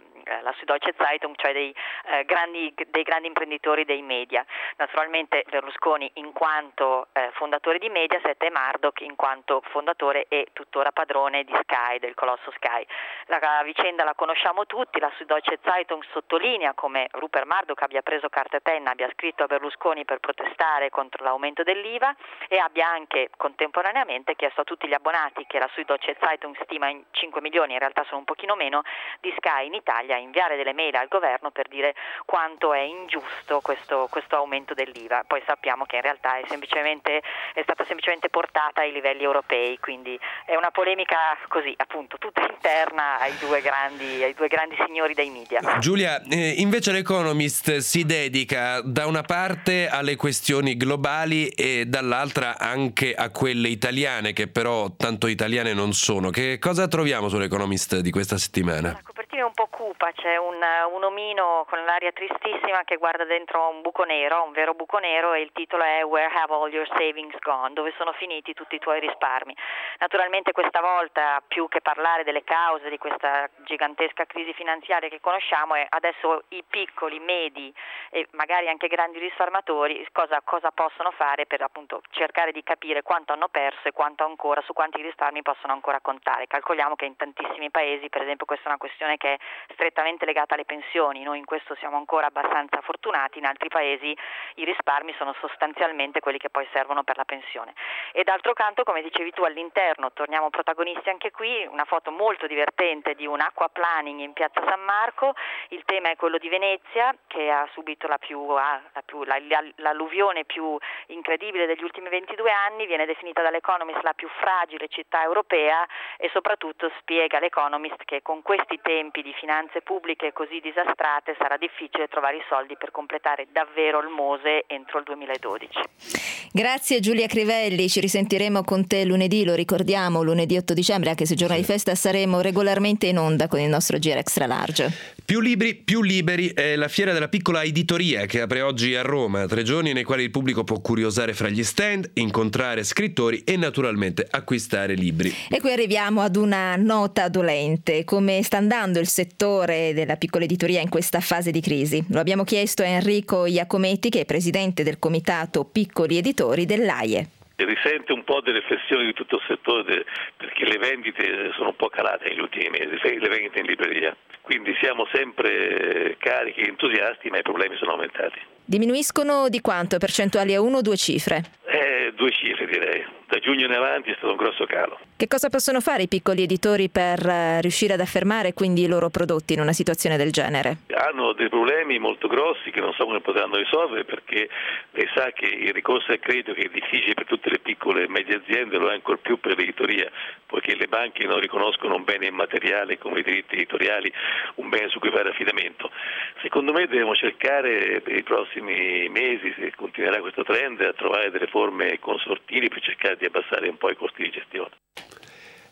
la Süddeutsche Zeitung, cioè dei, eh, grandi, dei grandi imprenditori dei media. Naturalmente Berlusconi in quanto eh, fondatore di Mediaset e Murdoch in quanto fondatore e tuttora padrone di Sky, del colosso Sky. La, la vicenda la conosciamo tutti, la Süddeutsche Zeitung sottolinea come Rupert Murdoch abbia preso carta e penna, abbia scritto a Berlusconi per protestare contro l'aumento dell'I V A e abbia anche contemporaneamente chiesto a tutti gli abbonati, che la Süddeutsche Zeitung stima in cinque milioni, in realtà sono un pochino meno, di Sky in Italia, a inviare delle mail al governo per dire quanto è ingiusto questo, questo aumento dell'I V A. Poi sappiamo che in realtà è semplicemente è stata semplicemente portata ai livelli europei, quindi è una polemica così, appunto, tutta interna ai due grandi, ai due grandi signori dei media. Giulia, eh, invece l'Economist si dedica da una parte alle questioni globali e dall'altra anche a quelle italiane, che però tanto italiane non sono. Che cosa troviamo sull'Economist di questa settimana? La copertina è un po' cupa, c'è un, un omino con l'aria tristissima che guarda dentro un buco nero, un vero buco nero, e il titolo è Where have all your savings gone? Dove sono finiti tutti i tuoi risparmi? Naturalmente questa volta, più che parlare delle cause di questa gigantesca crisi finanziaria che conosciamo, è adesso i piccoli, medi e magari anche grandi risparmiatori cosa, cosa possono fare per appunto cercare di capire quanto hanno perso e quanto ancora, su quanti risparmi possono ancora contare. Calcoliamo che in tantissimi paesi, per esempio, questa è una questione che è strettamente legata alle pensioni. Noi in questo siamo ancora abbastanza fortunati, in altri paesi i risparmi sono sostanzialmente quelli che poi servono per la pensione. E d'altro canto, come dicevi tu, all'interno torniamo protagonisti anche qui, una foto molto divertente di un aquaplaning in piazza San Marco. Il tema è quello di Venezia, che ha subito la più, la più, la, l'alluvione più incredibile degli ultimi ventidue anni, viene definita dall'Economist la più fragile città europea e soprattutto spiega l'Economist che con questi tempi di finanze pubbliche così disastrate sarà difficile trovare i soldi per completare davvero il Mose entro il duemiladodici. Grazie Giulia Crivelli, ci risentiremo con te lunedì, lo ricordiamo, lunedì otto dicembre, anche se giorno di festa saremo regolarmente in onda con il nostro G R Extra Large. Più libri, più liberi è la fiera della piccola editoria che apre oggi a Roma, tre giorni nei quali il pubblico può curiosare fra gli stand, incontrare scrittori e naturalmente acquistare libri. E qui arriviamo ad una nota dolente, come sta andando il settore della piccola editoria in questa fase di crisi. Lo abbiamo chiesto a Enrico Iacometti, che è presidente del comitato Piccoli Editori dell'A I E. Risente un po' delle flessioni di tutto il settore perché le vendite sono un po' calate negli ultimi mesi, le vendite in libreria, quindi siamo sempre carichi e entusiasti, ma i problemi sono aumentati. Diminuiscono di quanto? Percentuali a uno o due cifre? Eh, due cifre direi, da giugno in avanti è stato un grosso calo. Che cosa possono fare i piccoli editori per riuscire ad affermare quindi i loro prodotti in una situazione del genere? Hanno dei problemi molto grossi che non so come potranno risolvere, perché lei sa che il ricorso al credito, che è difficile per tutte le piccole e medie aziende, lo è ancor più per l'editoria, poiché le banche non riconoscono un bene immateriale come i diritti editoriali, un bene su cui fare affidamento. Secondo me dobbiamo cercare per i prossimi mesi, se continuerà questo trend, a trovare delle forme consortili per cercare di abbassare un po' i costi di gestione.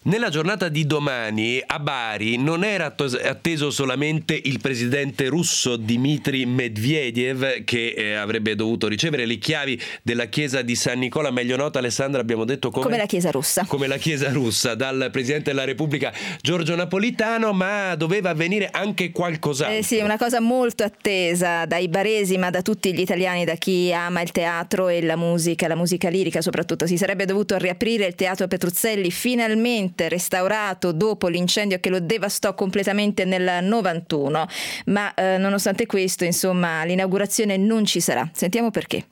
Nella giornata di domani a Bari non era atteso solamente il presidente russo Dmitry Medvedev, che eh, avrebbe dovuto ricevere le chiavi della chiesa di San Nicola, meglio nota, Alessandra, abbiamo detto come, come la chiesa russa. Come la chiesa russa, dal presidente della Repubblica Giorgio Napolitano, ma doveva avvenire anche qualcos'altro. Eh sì, una cosa molto attesa dai baresi, ma da tutti gli italiani, da chi ama il teatro e la musica, la musica lirica soprattutto. Si sarebbe dovuto riaprire il Teatro Petruzzelli, finalmente restaurato dopo l'incendio che lo devastò completamente nel novantuno, ma eh, nonostante questo, insomma, l'inaugurazione non ci sarà. Sentiamo perché.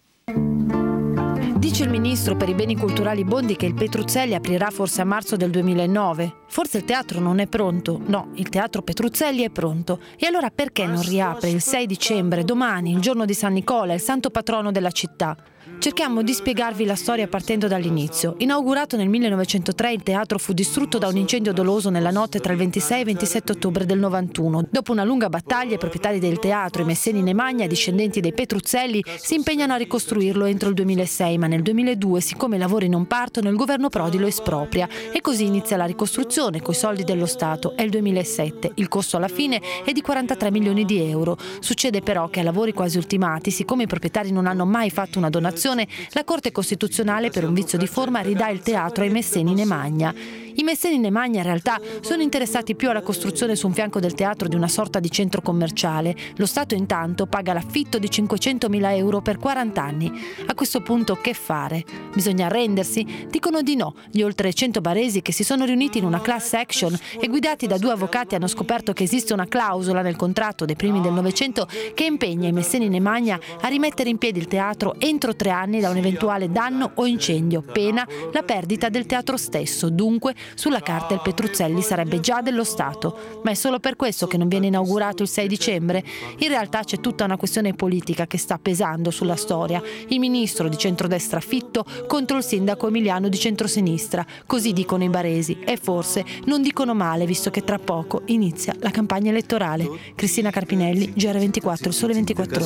Dice il ministro per i beni culturali Bondi che il Petruzzelli aprirà forse a marzo del duemilanove. Forse il teatro non è pronto. No, il Teatro Petruzzelli è pronto. E allora perché non riapre il sei dicembre, domani, il giorno di San Nicola, il santo patrono della città? Cerchiamo di spiegarvi la storia partendo dall'inizio. Inaugurato nel millenovecentotre, il teatro fu distrutto da un incendio doloso nella notte tra il ventisei e il ventisette ottobre del novantuno. Dopo una lunga battaglia, i proprietari del teatro, i Messeni Nemagna, discendenti dei Petruzzelli, si impegnano a ricostruirlo entro il duemilasei, ma nel duemiladue, siccome i lavori non partono, il governo Prodi lo espropria e così inizia la ricostruzione coi soldi dello Stato. È il duemilasette. Il costo alla fine è di quarantatré milioni di euro. Succede però che a lavori quasi ultimati, siccome i proprietari non hanno mai fatto una donazione, la Corte Costituzionale, per un vizio di forma, ridà il teatro ai Messeni Nemagna. I Messeni Nemagna in realtà sono interessati più alla costruzione su un fianco del teatro di una sorta di centro commerciale. Lo Stato intanto paga l'affitto di cinquecentomila euro per quaranta anni. A questo punto che fare? Bisogna arrendersi? Dicono di no. Gli oltre cento baresi che si sono riuniti in una class action e guidati da due avvocati hanno scoperto che esiste una clausola nel contratto dei primi del Novecento che impegna i Messeni Nemagna a rimettere in piedi il teatro entro tre anni da un eventuale danno o incendio, pena la perdita del teatro stesso. Dunque, sulla carta il Petruzzelli sarebbe già dello Stato, ma è solo per questo che non viene inaugurato il sei dicembre? In realtà c'è tutta una questione politica che sta pesando sulla storia. Il ministro di centrodestra Fitto contro il sindaco Emiliano di centrosinistra, così dicono i baresi, e forse non dicono male, visto che tra poco inizia la campagna elettorale. Cristina Carpinelli, G R ventiquattro, Sole ventiquattro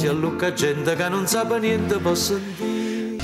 Ore.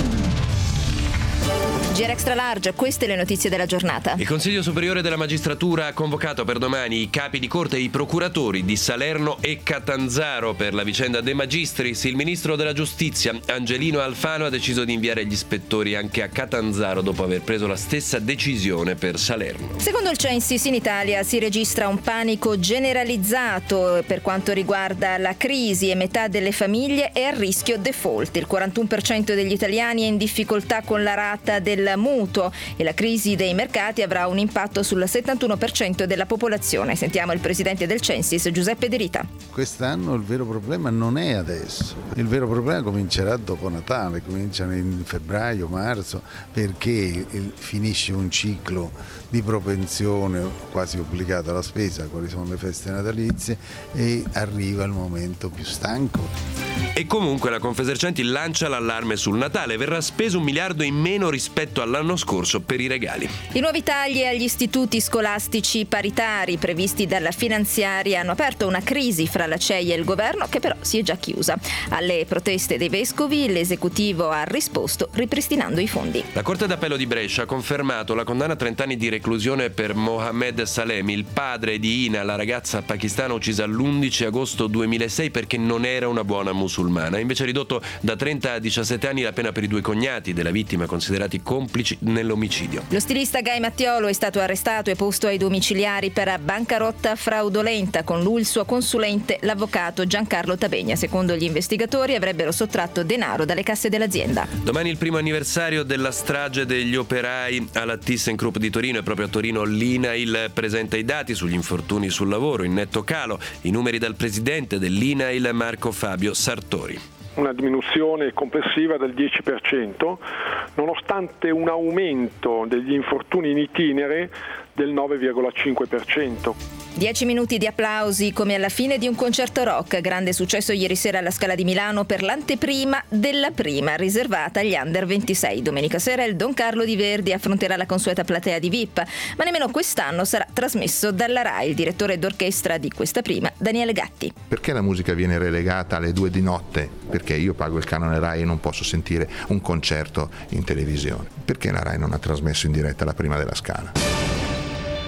G R Extra Large, queste le notizie della giornata. Il Consiglio Superiore della Magistratura ha convocato per domani i capi di corte e i procuratori di Salerno e Catanzaro per la vicenda De Magistris. Il ministro della Giustizia, Angelino Alfano, ha deciso di inviare gli ispettori anche a Catanzaro dopo aver preso la stessa decisione per Salerno. Secondo il Censis in Italia si registra un panico generalizzato per quanto riguarda la crisi e metà delle famiglie è a rischio default. Il quarantuno per cento degli italiani è in difficoltà con la rata del mutuo e la crisi dei mercati avrà un impatto sul settantuno per cento della popolazione. Sentiamo il presidente del Censis, Giuseppe De Rita. Quest'anno il vero problema non è adesso, il vero problema comincerà dopo Natale, cominciano in febbraio, marzo, perché finisce un ciclo di propensione quasi obbligato alla spesa, quali sono le feste natalizie, e arriva il momento più stanco. E comunque la Confesercenti lancia l'allarme sul Natale, verrà speso un miliardo in meno rispetto all'anno scorso per i regali. I nuovi tagli agli istituti scolastici paritari previsti dalla finanziaria hanno aperto una crisi fra la C E I e il governo, che però si è già chiusa. Alle proteste dei vescovi l'esecutivo ha risposto ripristinando i fondi. La Corte d'Appello di Brescia ha confermato la condanna a trenta anni di reclusione per Mohammed Salemi, il padre di Ina, la ragazza pakistana uccisa l'undici agosto duemilasei perché non era una buona musulmana. Ha invece ridotto da trenta a diciassette anni la pena per i due cognati della vittima, considerati complici nell'omicidio. Lo stilista Guy Mattiolo è stato arrestato e posto ai domiciliari per bancarotta fraudolenta. Con lui il suo consulente, l'avvocato Giancarlo Tabegna. Secondo gli investigatori avrebbero sottratto denaro dalle casse dell'azienda. Domani il primo anniversario della strage degli operai alla ThyssenKrupp di Torino, e proprio a Torino l'INAIL presenta i dati sugli infortuni sul lavoro in netto calo. I numeri dal presidente dell'INAIL, Marco Fabio Sartori. Una diminuzione complessiva del dieci per cento, nonostante un aumento degli infortuni in itinere del nove virgola cinque per cento. Dieci minuti di applausi come alla fine di un concerto rock. Grande successo ieri sera alla Scala di Milano per l'anteprima della prima, riservata agli under ventisei. Domenica sera il Don Carlo di Verdi affronterà la consueta platea di V I P, ma nemmeno quest'anno sarà trasmesso dalla RAI. Il direttore d'orchestra di questa prima, Daniele Gatti. Perché la musica viene relegata alle due di notte? Perché io pago il canone RAI e non posso sentire un concerto in televisione? Perché la RAI non ha trasmesso in diretta la prima della Scala?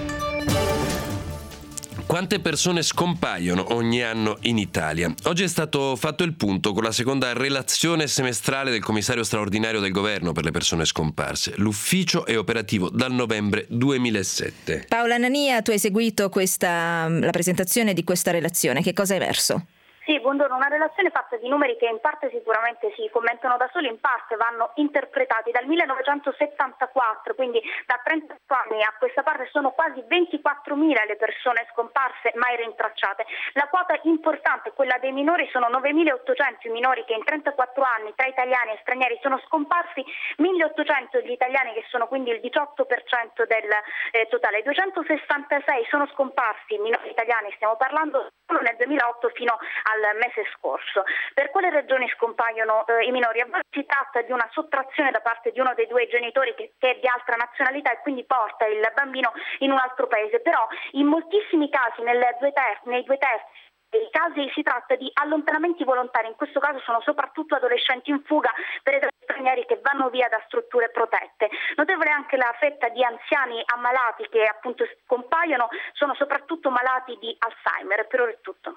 Quante persone scompaiono ogni anno in Italia? Oggi è stato fatto il punto con la seconda relazione semestrale del commissario straordinario del governo per le persone scomparse. L'ufficio è operativo dal novembre duemilasette. Paola Nania, tu hai seguito questa, la presentazione di questa relazione. Che cosa è emerso? Sì, buongiorno, una relazione fatta di numeri che in parte sicuramente si commentano da soli, in parte vanno interpretati. Dal millenovecentosettantaquattro, quindi da trentotto anni a questa parte, sono quasi ventiquattromila le persone scomparse mai rintracciate. La quota importante, quella dei minori, sono novemilaottocento i minori che in trentaquattro anni tra italiani e stranieri sono scomparsi, milleottocento gli italiani che sono quindi il diciotto per cento del eh, totale. duecentosessantasei sono scomparsi minori italiani, stiamo parlando solo nel duemilaotto fino a al mese scorso. Per quale ragioni scompaiono eh, i minori? A volte si tratta di una sottrazione da parte di uno dei due genitori che, che è di altra nazionalità e quindi porta il bambino in un altro paese, però in moltissimi casi, nelle due terzi, nei due terzi dei casi, si tratta di allontanamenti volontari. In questo caso sono soprattutto adolescenti in fuga per stranieri che vanno via da strutture protette. Notevole anche la fetta di anziani ammalati che appunto scompaiono, sono soprattutto malati di Alzheimer. Per ora è tutto.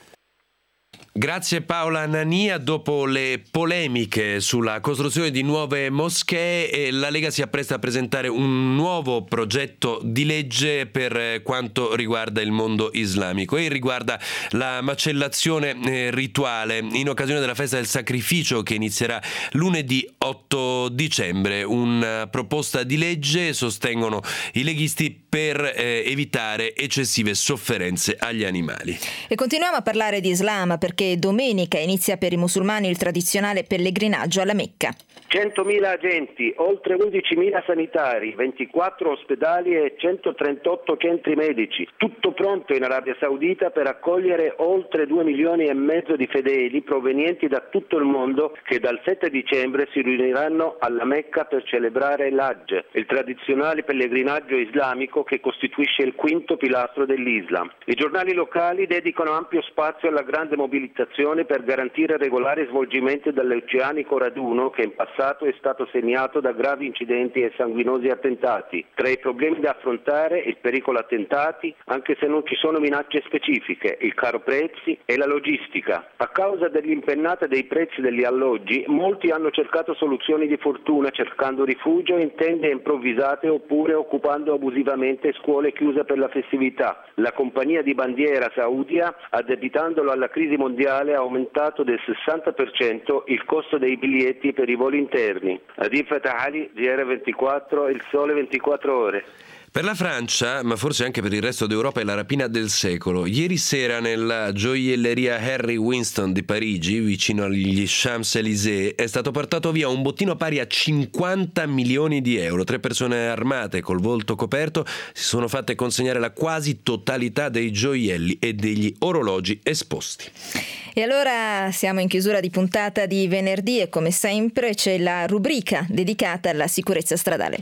Grazie Paola Nania. Dopo le polemiche sulla costruzione di nuove moschee, la Lega si appresta a presentare un nuovo progetto di legge per quanto riguarda il mondo islamico e riguarda la macellazione rituale in occasione della festa del sacrificio che inizierà lunedì otto dicembre. Una proposta di legge, sostengono i leghisti, per eh, evitare eccessive sofferenze agli animali. E continuiamo a parlare di Islam perché domenica inizia per i musulmani il tradizionale pellegrinaggio alla Mecca. centomila agenti, oltre undicimila sanitari, ventiquattro ospedali e centotrentotto centri medici, tutto pronto in Arabia Saudita per accogliere oltre due milioni e mezzo di fedeli provenienti da tutto il mondo che dal sette dicembre si riuniranno alla Mecca per celebrare l'Hajj, il tradizionale pellegrinaggio islamico che costituisce il quinto pilastro dell'Islam. I giornali locali dedicano ampio spazio alla grande mobilitazione per garantire regolare svolgimento dell'oceanico raduno che in passato è stato segnato da gravi incidenti e sanguinosi attentati. Tra i problemi da affrontare il pericolo attentati, anche se non ci sono minacce specifiche, il caro prezzi e la logistica. A causa dell'impennata dei prezzi degli alloggi, molti hanno cercato soluzioni di fortuna cercando rifugio in tende improvvisate oppure occupando abusivamente scuole chiuse per la festività. La compagnia di bandiera Saudia, addebitandolo alla crisi mondiale, ha aumentato del sessanta per cento il costo dei biglietti per i voli interni. Adif Fatahali, G R ventiquattro, Il Sole ventiquattro Ore. Per la Francia, ma forse anche per il resto d'Europa, è la rapina del secolo. Ieri sera nella gioielleria Harry Winston di Parigi, vicino agli Champs-Élysées, è stato portato via un bottino pari a cinquanta milioni di euro. Tre persone armate col volto coperto si sono fatte consegnare la quasi totalità dei gioielli e degli orologi esposti. E allora siamo in chiusura di puntata di venerdì e come sempre c'è la rubrica dedicata alla sicurezza stradale.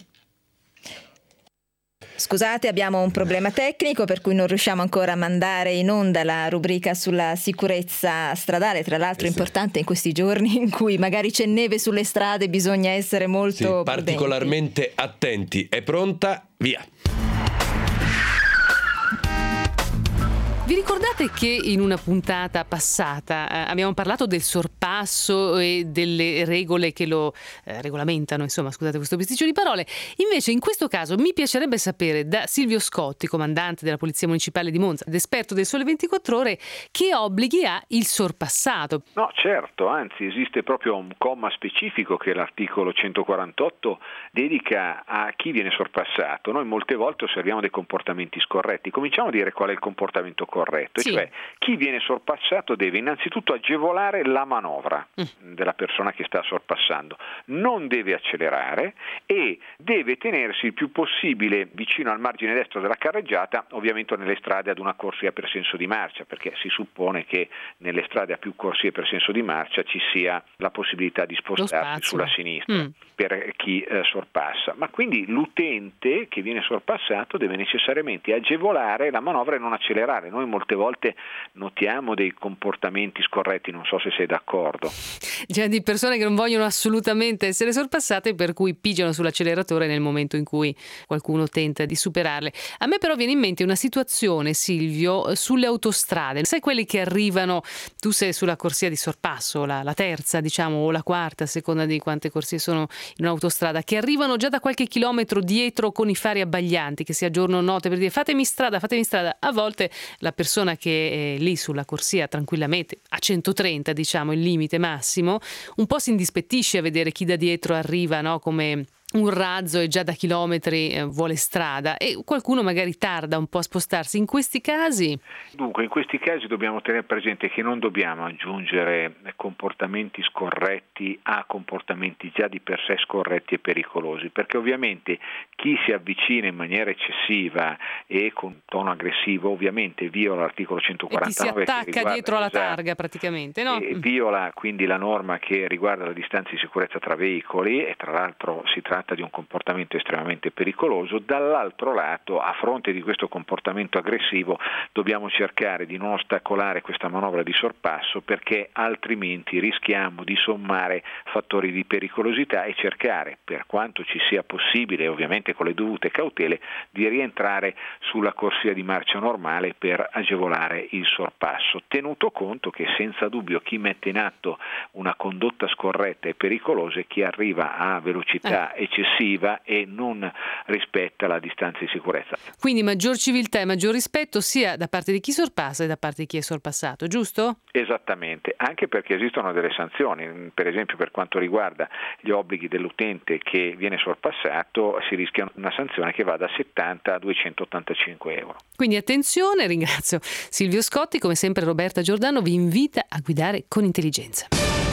Scusate, abbiamo un problema tecnico per cui non riusciamo ancora a mandare in onda la rubrica sulla sicurezza stradale, tra l'altro importante in questi giorni in cui magari c'è neve sulle strade, bisogna essere molto sì, particolarmente attenti. È pronta? Via! Vi ricordate che in una puntata passata eh, abbiamo parlato del sorpasso e delle regole che lo eh, regolamentano, insomma, scusate questo bisticcio di parole. Invece in questo caso mi piacerebbe sapere da Silvio Scotti, comandante della Polizia Municipale di Monza ed esperto del Sole ventiquattro Ore, che obblighi ha il sorpassato. No, certo, anzi esiste proprio un comma specifico che l'articolo centoquarantotto dedica a chi viene sorpassato. Noi molte volte osserviamo dei comportamenti scorretti. Cominciamo a dire qual è il comportamento corretto. Corretto, sì. Cioè chi viene sorpassato deve innanzitutto agevolare la manovra mm. della persona che sta sorpassando, non deve accelerare e deve tenersi il più possibile vicino al margine destro della carreggiata, ovviamente nelle strade ad una corsia per senso di marcia, perché si suppone che nelle strade a più corsie per senso di marcia ci sia la possibilità di spostarsi sulla sinistra mm. per chi eh, sorpassa, ma quindi l'utente che viene sorpassato deve necessariamente agevolare la manovra e non accelerare. Noi noi molte volte notiamo dei comportamenti scorretti, non so se sei d'accordo. C'è di persone che non vogliono assolutamente essere sorpassate, per cui pigiano sull'acceleratore nel momento in cui qualcuno tenta di superarle. A me però viene in mente una situazione, Silvio, sulle autostrade. Sai quelli che arrivano, tu sei sulla corsia di sorpasso, la, la terza diciamo o la quarta a seconda di quante corsie sono in un'autostrada, che arrivano già da qualche chilometro dietro con i fari abbaglianti, che sia giorno o notte, per dire fatemi strada, fatemi strada. A volte la persona che è lì sulla corsia tranquillamente a centotrenta, diciamo il limite massimo, un po' si indispettisce a vedere chi da dietro arriva, no? Come un razzo e già da chilometri eh, vuole strada, e qualcuno magari tarda un po' a spostarsi. In questi casi? Dunque, in questi casi dobbiamo tenere presente che non dobbiamo aggiungere comportamenti scorretti a comportamenti già di per sé scorretti e pericolosi, perché ovviamente chi si avvicina in maniera eccessiva e con tono aggressivo ovviamente viola l'articolo centoquarantanove, e chi si attacca dietro alla esatto, targa praticamente, no? E viola quindi la norma che riguarda la distanza di sicurezza tra veicoli, e tra l'altro si tratta di un comportamento estremamente pericoloso. Dall'altro lato, a fronte di questo comportamento aggressivo, dobbiamo cercare di non ostacolare questa manovra di sorpasso, perché altrimenti rischiamo di sommare fattori di pericolosità e cercare, per quanto ci sia possibile, ovviamente con le dovute cautele, di rientrare sulla corsia di marcia normale per agevolare il sorpasso, tenuto conto che senza dubbio chi mette in atto una condotta scorretta e pericolosa è chi arriva a velocità eh. eccessiva e non rispetta la distanza di sicurezza. Quindi maggior civiltà e maggior rispetto sia da parte di chi sorpassa e da parte di chi è sorpassato, giusto? Esattamente, anche perché esistono delle sanzioni, per esempio per quanto riguarda gli obblighi dell'utente che viene sorpassato si rischia una sanzione che va da settanta a duecentottantacinque euro. Quindi attenzione, ringrazio Silvio Scotti, come sempre Roberta Giordano vi invita a guidare con intelligenza.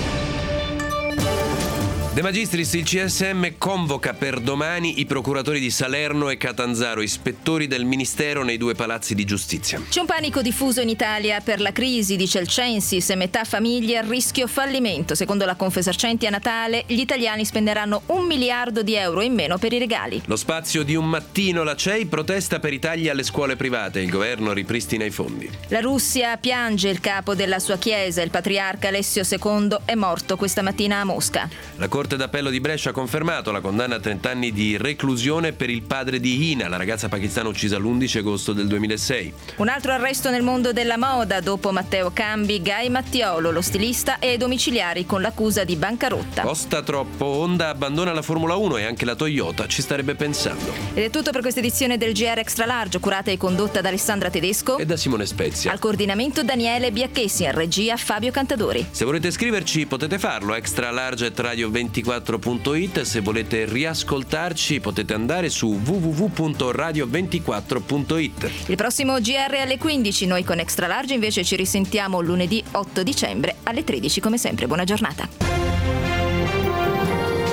De Magistris, il C S M convoca per domani i procuratori di Salerno e Catanzaro, ispettori del Ministero nei due palazzi di giustizia. C'è un panico diffuso in Italia per la crisi, dice il Censis, e metà famiglie a rischio fallimento. Secondo la Confesercenti a Natale gli italiani spenderanno un miliardo di euro in meno per i regali. Lo spazio di un mattino, la C E I protesta per i tagli alle scuole private, il governo ripristina i fondi. La Russia piange il capo della sua chiesa, il patriarca Alessio secondo è morto questa mattina a Mosca. La Corte d'Appello di Brescia ha confermato la condanna a trenta anni di reclusione per il padre di Hina, la ragazza pakistana uccisa l'undici agosto del duemilasei. Un altro arresto nel mondo della moda, dopo Matteo Cambi, Guy Mattiolo, lo stilista, è ai domiciliari con l'accusa di bancarotta. Costa troppo, Honda abbandona la Formula uno e anche la Toyota ci starebbe pensando. Ed è tutto per questa edizione del G R Extra Large, curata e condotta da Alessandra Tedesco e da Simone Spezia. Al coordinamento Daniele Biacchessi, in regia Fabio Cantadori. Se volete scriverci potete farlo, extralarge at radio ventiquattro punto it. Se volete riascoltarci potete andare su w w w punto radio ventiquattro punto it. Il prossimo G R alle quindici, noi con Extra Large invece ci risentiamo lunedì otto dicembre alle tredici come sempre. Buona giornata.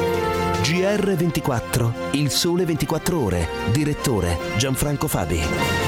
G R ventiquattro, il sole ventiquattro ore, direttore Gianfranco Fabi.